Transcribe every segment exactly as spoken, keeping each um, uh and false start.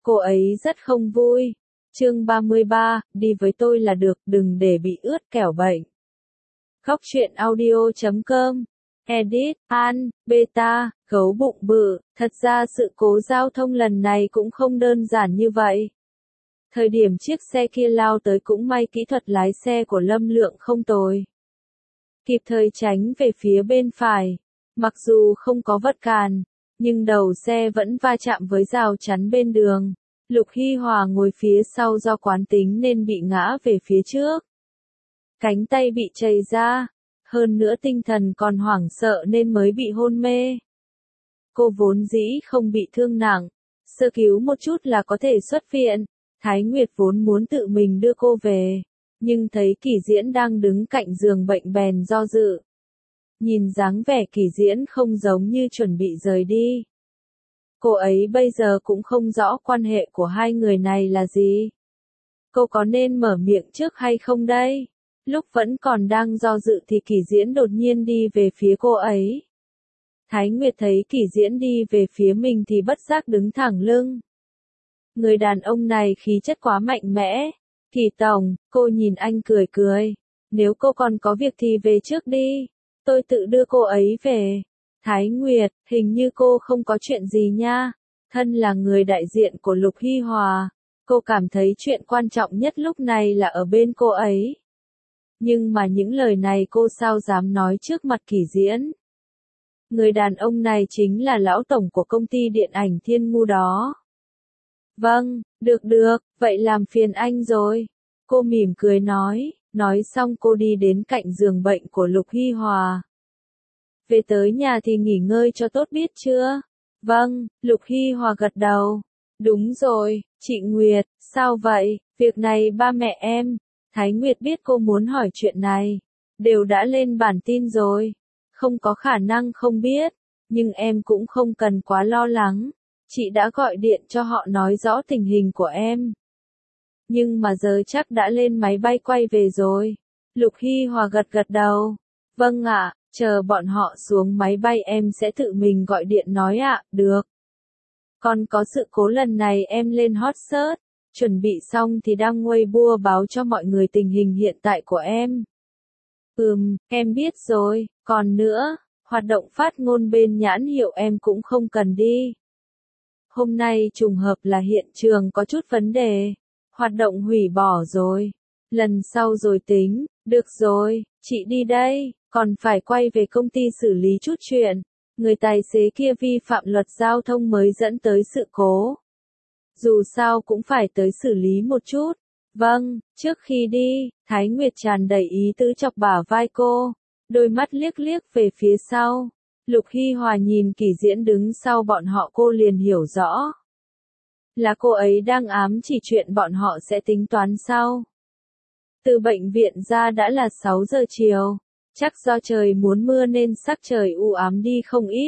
Cô ấy rất không vui. Chương ba mươi ba, đi với tôi là được, đừng để bị ướt kẻo bệnh. Khóc chuyện audio chấm com. Edit, An, Beta, gấu bụng bự, thật ra sự cố giao thông lần này cũng không đơn giản như vậy. Thời điểm chiếc xe kia lao tới cũng may kỹ thuật lái xe của Lâm Lượng không tồi. Kịp thời tránh về phía bên phải. Mặc dù không có vật cản, nhưng đầu xe vẫn va chạm với rào chắn bên đường. Lục Hy Hòa ngồi phía sau do quán tính nên bị ngã về phía trước. Cánh tay bị trầy ra, hơn nữa tinh thần còn hoảng sợ nên mới bị hôn mê. Cô vốn dĩ không bị thương nặng, sơ cứu một chút là có thể xuất viện. Thái Nguyệt vốn muốn tự mình đưa cô về, nhưng thấy Kỷ Diễn đang đứng cạnh giường bệnh bèn do dự. Nhìn dáng vẻ Kỷ Diễn không giống như chuẩn bị rời đi. Cô ấy bây giờ cũng không rõ quan hệ của hai người này là gì. Cô có nên mở miệng trước hay không đây? Lúc vẫn còn đang do dự thì Kỷ Diễn đột nhiên đi về phía cô ấy. Thái Nguyệt thấy Kỷ Diễn đi về phía mình thì bất giác đứng thẳng lưng. Người đàn ông này khí chất quá mạnh mẽ. Kỷ tổng, cô nhìn anh cười cười. Nếu cô còn có việc thì về trước đi. Tôi tự đưa cô ấy về. Thái Nguyệt, hình như cô không có chuyện gì nha. Thân là người đại diện của Lục Hy Hòa, cô cảm thấy chuyện quan trọng nhất lúc này là ở bên cô ấy. Nhưng mà những lời này cô sao dám nói trước mặt Kỷ Diễn. Người đàn ông này chính là lão tổng của công ty điện ảnh Thiên Ngu đó. Vâng, được được, vậy làm phiền anh rồi. Cô mỉm cười nói, nói xong cô đi đến cạnh giường bệnh của Lục Hy Hòa. Về tới nhà thì nghỉ ngơi cho tốt biết chưa? Vâng, Lục Hy Hòa gật đầu. Đúng rồi, chị Nguyệt, sao vậy? Việc này ba mẹ em. Thái Nguyệt biết cô muốn hỏi chuyện này. Đều đã lên bản tin rồi. Không có khả năng không biết. Nhưng em cũng không cần quá lo lắng. Chị đã gọi điện cho họ nói rõ tình hình của em. Nhưng mà giờ chắc đã lên máy bay quay về rồi. Lục Hy Hòa gật gật đầu. Vâng ạ. Chờ bọn họ xuống máy bay em sẽ tự mình gọi điện nói ạ, được. Còn có sự cố lần này em lên hot search, chuẩn bị xong thì đăng Weibo báo cho mọi người tình hình hiện tại của em. Ừm, em biết rồi, còn nữa, hoạt động phát ngôn bên nhãn hiệu em cũng không cần đi. Hôm nay trùng hợp là hiện trường có chút vấn đề, hoạt động hủy bỏ rồi, lần sau rồi tính, được rồi, chị đi đây. Còn phải quay về công ty xử lý chút chuyện. Người tài xế kia vi phạm luật giao thông mới dẫn tới sự cố. Dù sao cũng phải tới xử lý một chút. Vâng, trước khi đi, Thái Nguyệt tràn đầy ý tứ chọc bả vai cô. Đôi mắt liếc liếc về phía sau. Lục Hy Hòa nhìn Kỷ Diễn đứng sau bọn họ cô liền hiểu rõ. Là cô ấy đang ám chỉ chuyện bọn họ sẽ tính toán sau. Từ bệnh viện ra đã là sáu giờ chiều. Chắc do trời muốn mưa nên sắc trời u ám đi không ít.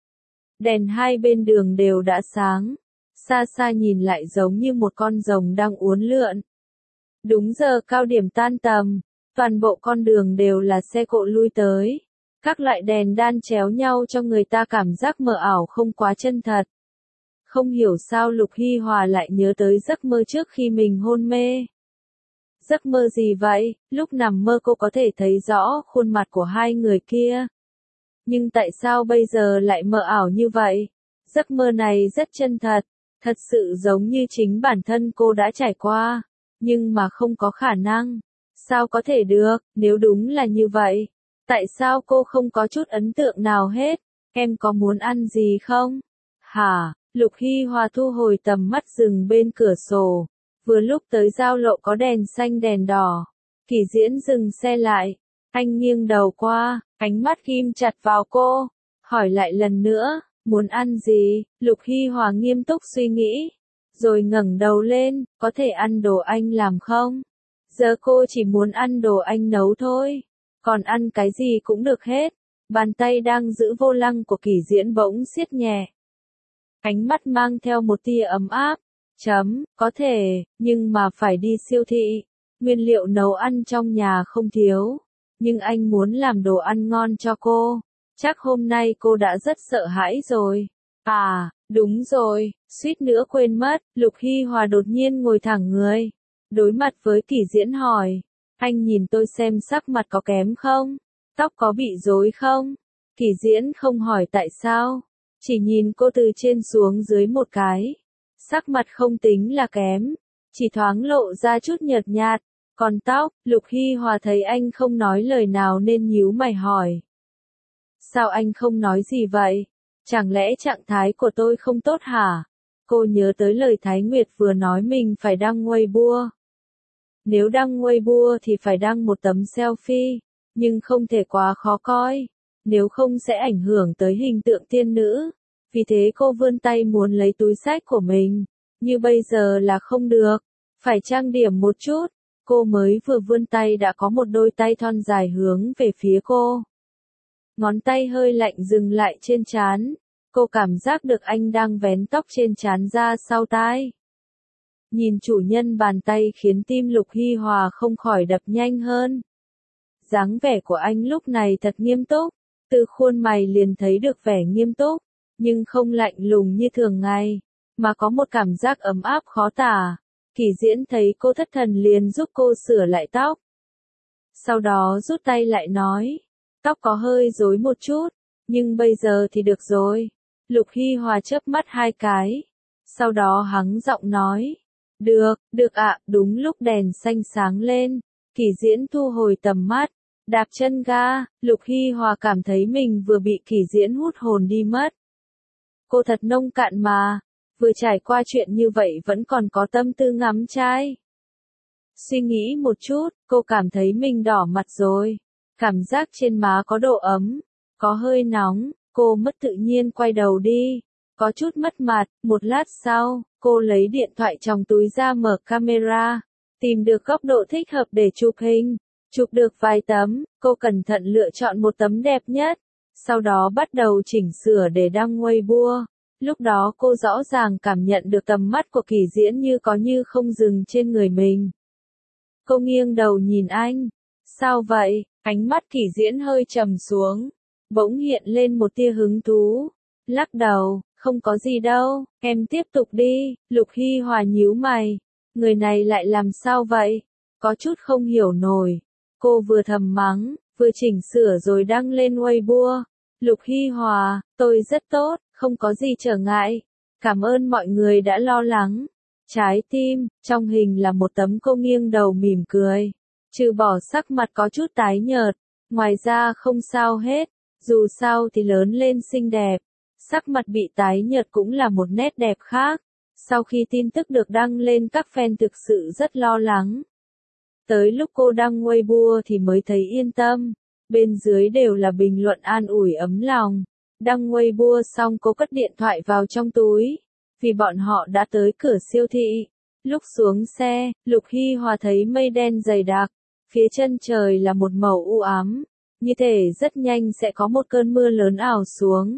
Đèn hai bên đường đều đã sáng. Xa xa nhìn lại giống như một con rồng đang uốn lượn. Đúng giờ cao điểm tan tầm, toàn bộ con đường đều là xe cộ lui tới. Các loại đèn đan chéo nhau cho người ta cảm giác mờ ảo không quá chân thật. Không hiểu sao Lục Hy Hòa lại nhớ tới giấc mơ trước khi mình hôn mê. Giấc mơ gì vậy? Lúc nằm mơ cô có thể thấy rõ khuôn mặt của hai người kia. Nhưng tại sao bây giờ lại mờ ảo như vậy? Giấc mơ này rất chân thật, thật sự giống như chính bản thân cô đã trải qua. Nhưng mà không có khả năng. Sao có thể được, nếu đúng là như vậy? Tại sao cô không có chút ấn tượng nào hết? Em có muốn ăn gì không? Hả? Lục Hy Hòa thu hồi tầm mắt dừng bên cửa sổ. Vừa lúc tới giao lộ có đèn xanh đèn đỏ. Kỷ Diễn dừng xe lại. Anh nghiêng đầu qua, ánh mắt ghim chặt vào cô. Hỏi lại lần nữa, muốn ăn gì? Lục Hy Hòa nghiêm túc suy nghĩ. Rồi ngẩng đầu lên, có thể ăn đồ anh làm không? Giờ cô chỉ muốn ăn đồ anh nấu thôi. Còn ăn cái gì cũng được hết. Bàn tay đang giữ vô lăng của Kỷ Diễn bỗng siết nhẹ. Ánh mắt mang theo một tia ấm áp. Chấm, có thể, nhưng mà phải đi siêu thị. Nguyên liệu nấu ăn trong nhà không thiếu. Nhưng anh muốn làm đồ ăn ngon cho cô. Chắc hôm nay cô đã rất sợ hãi rồi. À, Đúng rồi, suýt nữa quên mất, Lục Hy Hòa đột nhiên ngồi thẳng người. Đối mặt với Kỷ Diễn hỏi, anh nhìn tôi xem sắc mặt có kém không? Tóc có bị rối không? Kỷ Diễn không hỏi tại sao, chỉ nhìn cô từ trên xuống dưới một cái. Sắc mặt không tính là kém, chỉ thoáng lộ ra chút nhợt nhạt. Còn tóc, Lục Hy Hòa thấy anh không nói lời nào nên nhíu mày hỏi. Sao anh không nói gì vậy? Chẳng lẽ trạng thái của tôi không tốt hả? Cô nhớ tới lời Thái Nguyệt vừa nói mình phải đăng Weibo. Nếu đăng Weibo thì phải đăng một tấm selfie, nhưng không thể quá khó coi, nếu không sẽ ảnh hưởng tới hình tượng tiên nữ. Vì thế cô vươn tay muốn lấy túi xách của mình, như bây giờ là không được, phải trang điểm một chút. Cô mới vừa vươn tay đã có một đôi tay thon dài hướng về phía cô. Ngón tay hơi lạnh dừng lại trên trán, cô cảm giác được anh đang vén tóc trên trán ra sau tai. Nhìn chủ nhân bàn tay khiến tim Lục Hy Hòa không khỏi đập nhanh hơn. Dáng vẻ của anh lúc này thật nghiêm túc, từ khuôn mày liền thấy được vẻ nghiêm túc, nhưng không lạnh lùng như thường ngày, mà có một cảm giác ấm áp khó tả. Kỷ Diễn thấy cô thất thần liền giúp cô sửa lại tóc. Sau đó rút tay lại nói, tóc có hơi rối một chút, nhưng bây giờ thì được rồi. Lục Hy Hòa chớp mắt hai cái, sau đó hắng giọng nói, được, được ạ. Đúng lúc đèn xanh sáng lên, Kỷ Diễn thu hồi tầm mắt, đạp chân ga. Lục Hy Hòa cảm thấy mình vừa bị Kỷ Diễn hút hồn đi mất. Cô thật nông cạn mà, vừa trải qua chuyện như vậy vẫn còn có tâm tư ngắm trai. Suy nghĩ một chút, cô cảm thấy mình đỏ mặt rồi, cảm giác trên má có độ ấm, có hơi nóng, cô mất tự nhiên quay đầu đi, có chút mất mặt. Một lát sau, cô lấy điện thoại trong túi ra mở camera, tìm được góc độ thích hợp để chụp hình, chụp được vài tấm, cô cẩn thận lựa chọn một tấm đẹp nhất, sau đó bắt đầu chỉnh sửa để đăng Weibo. Lúc đó cô rõ ràng cảm nhận được tầm mắt của Kỷ Diễn như có như không dừng trên người mình. Cô nghiêng đầu nhìn anh. Sao vậy? Ánh mắt Kỷ Diễn hơi trầm xuống, bỗng hiện lên một tia hứng thú. Lắc đầu, không có gì đâu, em tiếp tục đi. Lục Hy Hòa nhíu mày. Người này lại làm sao vậy? Có chút không hiểu nổi. Cô vừa thầm mắng, vừa chỉnh sửa rồi đăng lên Weibo. Lục Hy Hòa, tôi rất tốt, không có gì trở ngại. Cảm ơn mọi người đã lo lắng. Trái tim, trong hình là một tấm cô nghiêng đầu mỉm cười. Trừ bỏ sắc mặt có chút tái nhợt, ngoài ra không sao hết, dù sao thì lớn lên xinh đẹp. Sắc mặt bị tái nhợt cũng là một nét đẹp khác. Sau khi tin tức được đăng lên các fan thực sự rất lo lắng. Tới lúc cô đăng Weibo thì mới thấy yên tâm. Bên dưới đều là bình luận an ủi ấm lòng. Đăng Weibo xong cô cất điện thoại vào trong túi, vì bọn họ đã tới cửa siêu thị. Lúc xuống xe, Lục Hy Hòa thấy mây đen dày đặc, phía chân trời là một màu u ám, như thể rất nhanh sẽ có một cơn mưa lớn ảo xuống.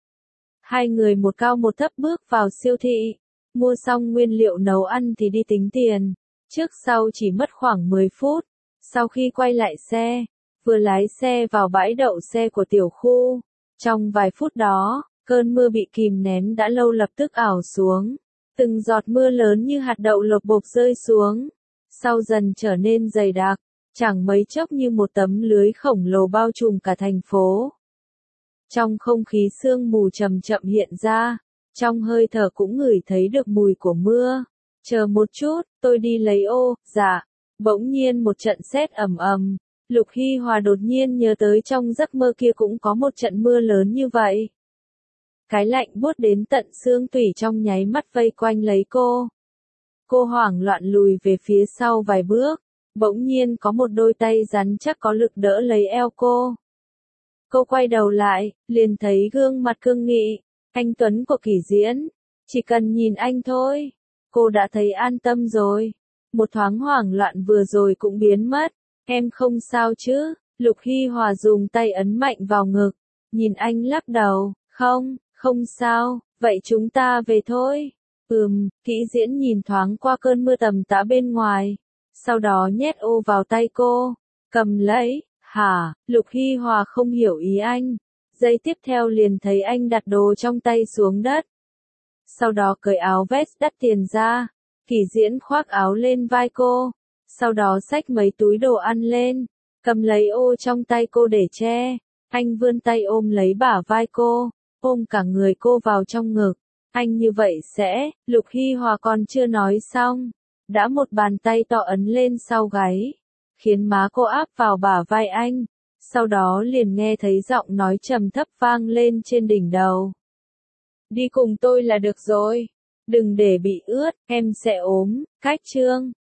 Hai người một cao một thấp bước vào siêu thị, mua xong nguyên liệu nấu ăn thì đi tính tiền, trước sau chỉ mất khoảng mười phút. Sau khi quay lại xe, vừa lái xe vào bãi đậu xe của tiểu khu, trong vài phút đó, cơn mưa bị kìm nén đã lâu lập tức ảo xuống. Từng giọt mưa lớn như hạt đậu lộc bộc rơi xuống, sau dần trở nên dày đặc, chẳng mấy chốc như một tấm lưới khổng lồ bao trùm cả thành phố. Trong không khí sương mù chậm chậm hiện ra, trong hơi thở cũng ngửi thấy được mùi của mưa. Chờ một chút, tôi đi lấy ô. Dạ. Bỗng nhiên một trận sét ầm ầm. Lục Hy Hòa đột nhiên nhớ tới trong giấc mơ kia cũng có một trận mưa lớn như vậy. Cái lạnh buốt đến tận xương tủy trong nháy mắt vây quanh lấy cô. Cô hoảng loạn lùi về phía sau vài bước, bỗng nhiên có một đôi tay rắn chắc có lực đỡ lấy eo cô. Cô quay đầu lại, liền thấy gương mặt cương nghị, anh Tuấn của Kỷ Diễn. Chỉ cần nhìn anh thôi, cô đã thấy an tâm rồi. Một thoáng hoảng loạn vừa rồi cũng biến mất. Em không sao chứ? Lục Hy Hòa dùng tay ấn mạnh vào ngực, nhìn anh lắc đầu, không, không sao, vậy chúng ta về thôi. Ừm. Kỷ Diễn nhìn thoáng qua cơn mưa tầm tã bên ngoài, sau đó nhét ô vào tay cô, cầm lấy. Hả? Lục Hy Hòa không hiểu ý anh, giây tiếp theo liền thấy anh đặt đồ trong tay xuống đất. sau đó cởi áo vest đắt tiền ra. Kỳ Diễn khoác áo lên vai cô, sau đó xách mấy túi đồ ăn lên, cầm lấy ô trong tay cô để che. Anh vươn tay ôm lấy bả vai cô, ôm cả người cô vào trong ngực. Anh như vậy sẽ, Lục Hy Hòa còn chưa nói xong, đã một bàn tay to ấn lên sau gáy, khiến má cô áp vào bả vai anh, sau đó liền nghe thấy giọng nói trầm thấp vang lên trên đỉnh đầu. Đi cùng tôi là được rồi, đừng để bị ướt, em sẽ ốm, cách chương.